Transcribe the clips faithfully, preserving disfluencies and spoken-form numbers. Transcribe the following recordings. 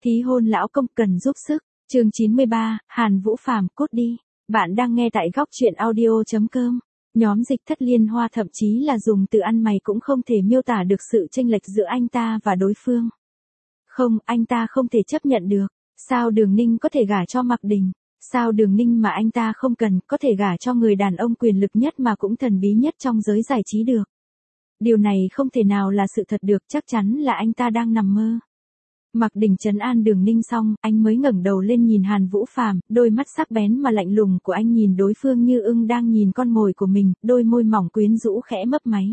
Ký hôn lão công cần giúp sức. Chương chín mươi ba, Hàn Vũ Phàm cút đi. Bạn đang nghe tại góc truyện audio chấm com. Nhóm dịch thất liên hoa thậm chí là dùng từ ăn mày cũng không thể miêu tả được sự chênh lệch giữa anh ta và đối phương. Không, anh ta không thể chấp nhận được. Sao Đường Ninh có thể gả cho Mạc Đình? Sao Đường Ninh mà anh ta không cần có thể gả cho người đàn ông quyền lực nhất mà cũng thần bí nhất trong giới giải trí được? Điều này không thể nào là sự thật được, chắc chắn là anh ta đang nằm mơ. Mạc Đình trấn an Đường Ninh xong, anh mới ngẩng đầu lên nhìn Hàn Vũ Phàm, đôi mắt sắc bén mà lạnh lùng của anh nhìn đối phương như ưng đang nhìn con mồi của mình, đôi môi mỏng quyến rũ khẽ mấp máy.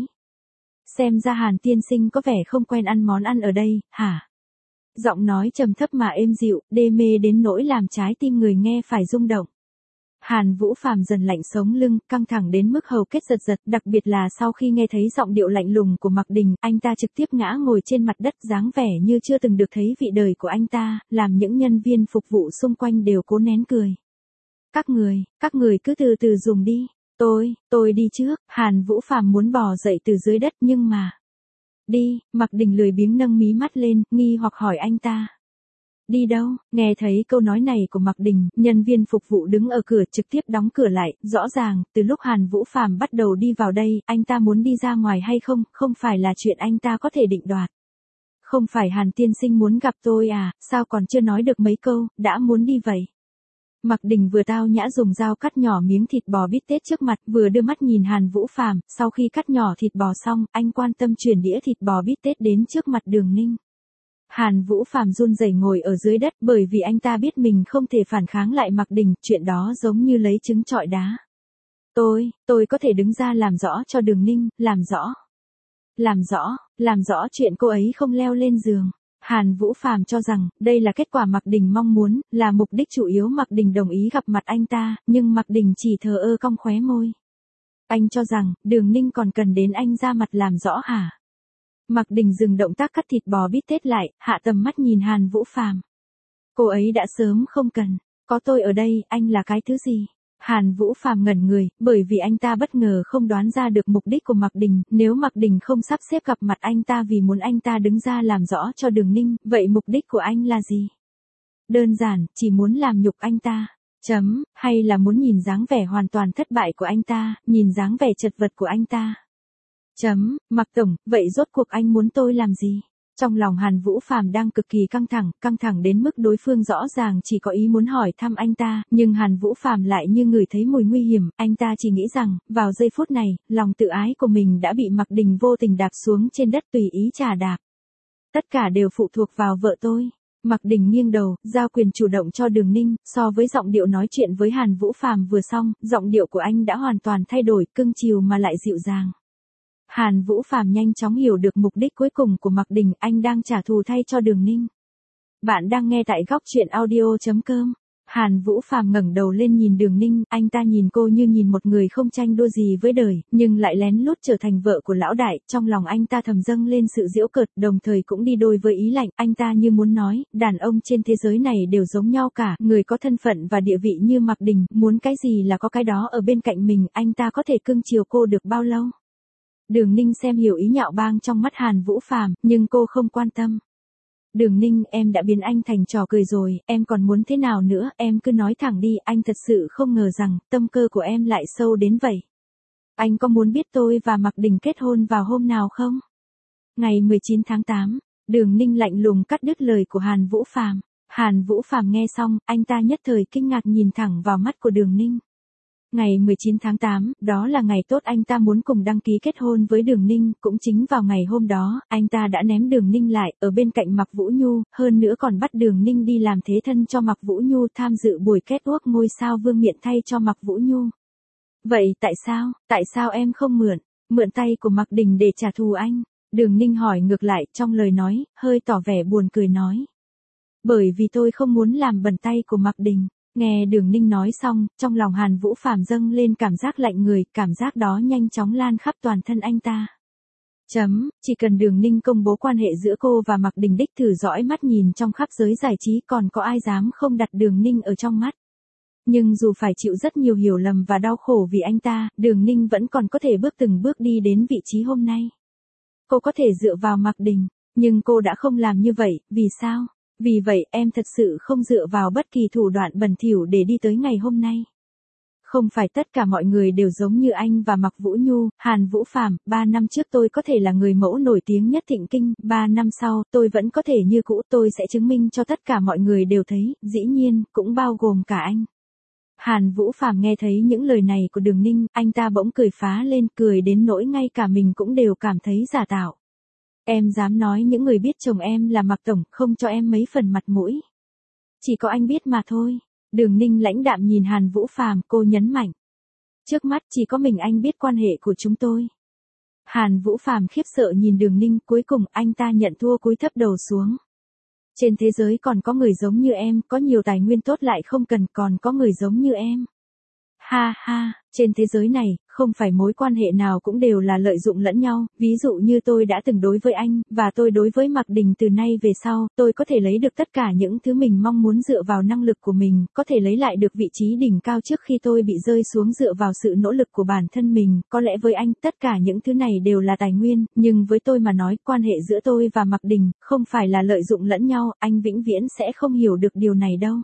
Xem ra Hàn tiên sinh có vẻ không quen ăn món ăn ở đây, hả? Giọng nói trầm thấp mà êm dịu, đê mê đến nỗi làm trái tim người nghe phải rung động. Hàn Vũ Phàm dần lạnh sống lưng, căng thẳng đến mức hầu kết giật giật, đặc biệt là sau khi nghe thấy giọng điệu lạnh lùng của Mạc Đình, anh ta trực tiếp ngã ngồi trên mặt đất dáng vẻ như chưa từng được thấy vị đời của anh ta, làm những nhân viên phục vụ xung quanh đều cố nén cười. Các người, các người cứ từ từ dùng đi, tôi, tôi đi trước. Hàn Vũ Phàm muốn bò dậy từ dưới đất nhưng mà... Đi, Mạc Đình lười biếng nâng mí mắt lên, nghi hoặc hỏi anh ta. Đi đâu? Nghe thấy câu nói này của Mạc Đình, nhân viên phục vụ đứng ở cửa trực tiếp đóng cửa lại, rõ ràng, từ lúc Hàn Vũ Phàm bắt đầu đi vào đây, anh ta muốn đi ra ngoài hay không, không phải là chuyện anh ta có thể định đoạt. Không phải Hàn tiên sinh muốn gặp tôi à, sao còn chưa nói được mấy câu, đã muốn đi vậy? Mạc Đình vừa tao nhã dùng dao cắt nhỏ miếng thịt bò bít tết trước mặt, vừa đưa mắt nhìn Hàn Vũ Phàm, sau khi cắt nhỏ thịt bò xong, anh quan tâm chuyển đĩa thịt bò bít tết đến trước mặt Đường Ninh. Hàn Vũ Phàm run rẩy ngồi ở dưới đất bởi vì anh ta biết mình không thể phản kháng lại Mạc Đình, chuyện đó giống như lấy trứng trọi đá. Tôi, tôi có thể đứng ra làm rõ cho Đường Ninh, làm rõ. Làm rõ, làm rõ chuyện cô ấy không leo lên giường. Hàn Vũ Phàm cho rằng, đây là kết quả Mạc Đình mong muốn, là mục đích chủ yếu Mạc Đình đồng ý gặp mặt anh ta, nhưng Mạc Đình chỉ thờ ơ cong khóe môi. Anh cho rằng, Đường Ninh còn cần đến anh ra mặt làm rõ hả? Mạc Đình dừng động tác cắt thịt bò bít tết lại, hạ tầm mắt nhìn Hàn Vũ Phàm. Cô ấy đã sớm không cần, có tôi ở đây, anh là cái thứ gì? Hàn Vũ Phàm ngẩn người, bởi vì anh ta bất ngờ không đoán ra được mục đích của Mạc Đình, nếu Mạc Đình không sắp xếp gặp mặt anh ta vì muốn anh ta đứng ra làm rõ cho Đường Ninh, vậy mục đích của anh là gì? Đơn giản, chỉ muốn làm nhục anh ta. Chấm, hay là muốn nhìn dáng vẻ hoàn toàn thất bại của anh ta, nhìn dáng vẻ chật vật của anh ta. Chấm, Mạc Tổng, vậy rốt cuộc anh muốn tôi làm gì? Trong lòng Hàn Vũ Phàm đang cực kỳ căng thẳng, căng thẳng đến mức đối phương rõ ràng chỉ có ý muốn hỏi thăm anh ta, nhưng Hàn Vũ Phàm lại như ngửi thấy mùi nguy hiểm, anh ta chỉ nghĩ rằng, vào giây phút này, lòng tự ái của mình đã bị Mạc Đình vô tình đạp xuống trên đất tùy ý chà đạp. Tất cả đều phụ thuộc vào vợ tôi. Mạc Đình nghiêng đầu, giao quyền chủ động cho Đường Ninh, so với giọng điệu nói chuyện với Hàn Vũ Phàm vừa xong, giọng điệu của anh đã hoàn toàn thay đổi, cưng chiều mà lại dịu dàng. Hàn Vũ Phàm nhanh chóng hiểu được mục đích cuối cùng của Mạc Đình, anh đang trả thù thay cho Đường Ninh. Bạn đang nghe tại góc truyện audio chấm com. Hàn Vũ Phàm ngẩng đầu lên nhìn Đường Ninh, anh ta nhìn cô như nhìn một người không tranh đua gì với đời, nhưng lại lén lút trở thành vợ của lão đại, trong lòng anh ta thầm dâng lên sự giễu cợt, đồng thời cũng đi đôi với ý lạnh, anh ta như muốn nói, đàn ông trên thế giới này đều giống nhau cả, người có thân phận và địa vị như Mạc Đình, muốn cái gì là có cái đó ở bên cạnh mình, anh ta có thể cưng chiều cô được bao lâu? Đường Ninh xem hiểu ý nhạo báng trong mắt Hàn Vũ Phàm, nhưng cô không quan tâm. Đường Ninh, em đã biến anh thành trò cười rồi, em còn muốn thế nào nữa, em cứ nói thẳng đi, anh thật sự không ngờ rằng, tâm cơ của em lại sâu đến vậy. Anh có muốn biết tôi và Mạc Đình kết hôn vào hôm nào không? Ngày mười chín tháng tám, Đường Ninh lạnh lùng cắt đứt lời của Hàn Vũ Phàm. Hàn Vũ Phàm nghe xong, anh ta nhất thời kinh ngạc nhìn thẳng vào mắt của Đường Ninh. Ngày mười chín tháng tám, đó là ngày tốt anh ta muốn cùng đăng ký kết hôn với Đường Ninh, cũng chính vào ngày hôm đó, anh ta đã ném Đường Ninh lại, ở bên cạnh Mạc Vũ Nhu, hơn nữa còn bắt Đường Ninh đi làm thế thân cho Mạc Vũ Nhu tham dự buổi kết ước ngôi sao vương miện thay cho Mạc Vũ Nhu. Vậy tại sao, tại sao em không mượn, mượn tay của Mạc Đình để trả thù anh? Đường Ninh hỏi ngược lại, trong lời nói, hơi tỏ vẻ buồn cười nói. Bởi vì tôi không muốn làm bẩn tay của Mạc Đình. Nghe Đường Ninh nói xong, trong lòng Hàn Vũ Phàm dâng lên cảm giác lạnh người, cảm giác đó nhanh chóng lan khắp toàn thân anh ta. Chấm, chỉ cần Đường Ninh công bố quan hệ giữa cô và Mạc Đình đích thử dõi mắt nhìn trong khắp giới giải trí còn có ai dám không đặt Đường Ninh ở trong mắt. Nhưng dù phải chịu rất nhiều hiểu lầm và đau khổ vì anh ta, Đường Ninh vẫn còn có thể bước từng bước đi đến vị trí hôm nay. Cô có thể dựa vào Mạc Đình, nhưng cô đã không làm như vậy, vì sao? Vì vậy em thật sự không dựa vào bất kỳ thủ đoạn bẩn thỉu để đi tới ngày hôm nay. Không phải tất cả mọi người đều giống như anh và Mạc Vũ Nhu, Hàn Vũ Phàm, ba năm trước tôi có thể là người mẫu nổi tiếng nhất Thịnh Kinh, ba năm sau tôi vẫn có thể như cũ, tôi sẽ chứng minh cho tất cả mọi người đều thấy, dĩ nhiên, cũng bao gồm cả anh. Hàn Vũ Phàm nghe thấy những lời này của Đường Ninh, anh ta bỗng cười phá lên, cười đến nỗi ngay cả mình cũng đều cảm thấy giả tạo. Em dám nói những người biết chồng em là Mạc Tổng, không cho em mấy phần mặt mũi. Chỉ có anh biết mà thôi. Đường Ninh lãnh đạm nhìn Hàn Vũ Phàm, cô nhấn mạnh. Trước mắt chỉ có mình anh biết quan hệ của chúng tôi. Hàn Vũ Phàm khiếp sợ nhìn Đường Ninh, cuối cùng anh ta nhận thua, cúi thấp đầu xuống. Trên thế giới còn có người giống như em, có nhiều tài nguyên tốt lại không cần, còn có người giống như em. Ha ha, trên thế giới này, không phải mối quan hệ nào cũng đều là lợi dụng lẫn nhau, ví dụ như tôi đã từng đối với anh, và tôi đối với Mạc Đình từ nay về sau, tôi có thể lấy được tất cả những thứ mình mong muốn dựa vào năng lực của mình, có thể lấy lại được vị trí đỉnh cao trước khi tôi bị rơi xuống dựa vào sự nỗ lực của bản thân mình, có lẽ với anh, tất cả những thứ này đều là tài nguyên, nhưng với tôi mà nói, quan hệ giữa tôi và Mạc Đình, không phải là lợi dụng lẫn nhau, anh vĩnh viễn sẽ không hiểu được điều này đâu.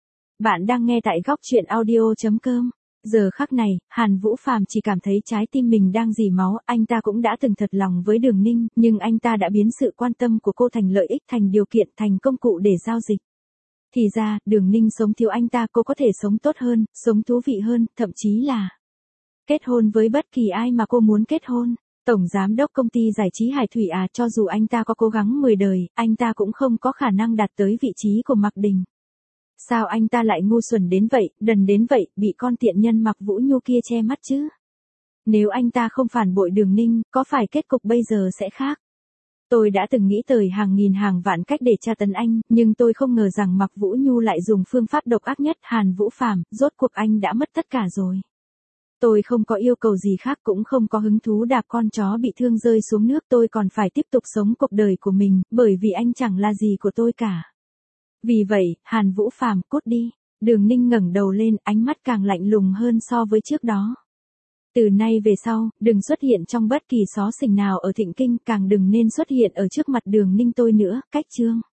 Bạn đang nghe tại góc truyện audio chấm com. Giờ khắc này, Hàn Vũ Phàm chỉ cảm thấy trái tim mình đang rỉ máu, anh ta cũng đã từng thật lòng với Đường Ninh, nhưng anh ta đã biến sự quan tâm của cô thành lợi ích, thành điều kiện, thành công cụ để giao dịch. Thì ra, Đường Ninh sống thiếu anh ta, cô có thể sống tốt hơn, sống thú vị hơn, thậm chí là kết hôn với bất kỳ ai mà cô muốn kết hôn. Tổng giám đốc công ty giải trí Hải Thủy à, cho dù anh ta có cố gắng mười đời, anh ta cũng không có khả năng đạt tới vị trí của Mạc Đình. Sao anh ta lại ngu xuẩn đến vậy, đần đến vậy, bị con tiện nhân Mạc Vũ Nhu kia che mắt chứ? Nếu anh ta không phản bội Đường Ninh, có phải kết cục bây giờ sẽ khác? Tôi đã từng nghĩ tới hàng nghìn hàng vạn cách để tra tấn anh, nhưng tôi không ngờ rằng Mạc Vũ Nhu lại dùng phương pháp độc ác nhất. Hàn Vũ Phàm, rốt cuộc anh đã mất tất cả rồi. Tôi không có yêu cầu gì khác, cũng không có hứng thú đạp con chó bị thương rơi xuống nước, tôi còn phải tiếp tục sống cuộc đời của mình, bởi vì anh chẳng là gì của tôi cả. Vì vậy, Hàn Vũ Phàm, cút đi. Đường Ninh ngẩng đầu lên, ánh mắt càng lạnh lùng hơn so với trước đó. Từ nay về sau, đừng xuất hiện trong bất kỳ xó xỉnh nào ở Thịnh Kinh, càng đừng nên xuất hiện ở trước mặt Đường Ninh tôi nữa, cách chương.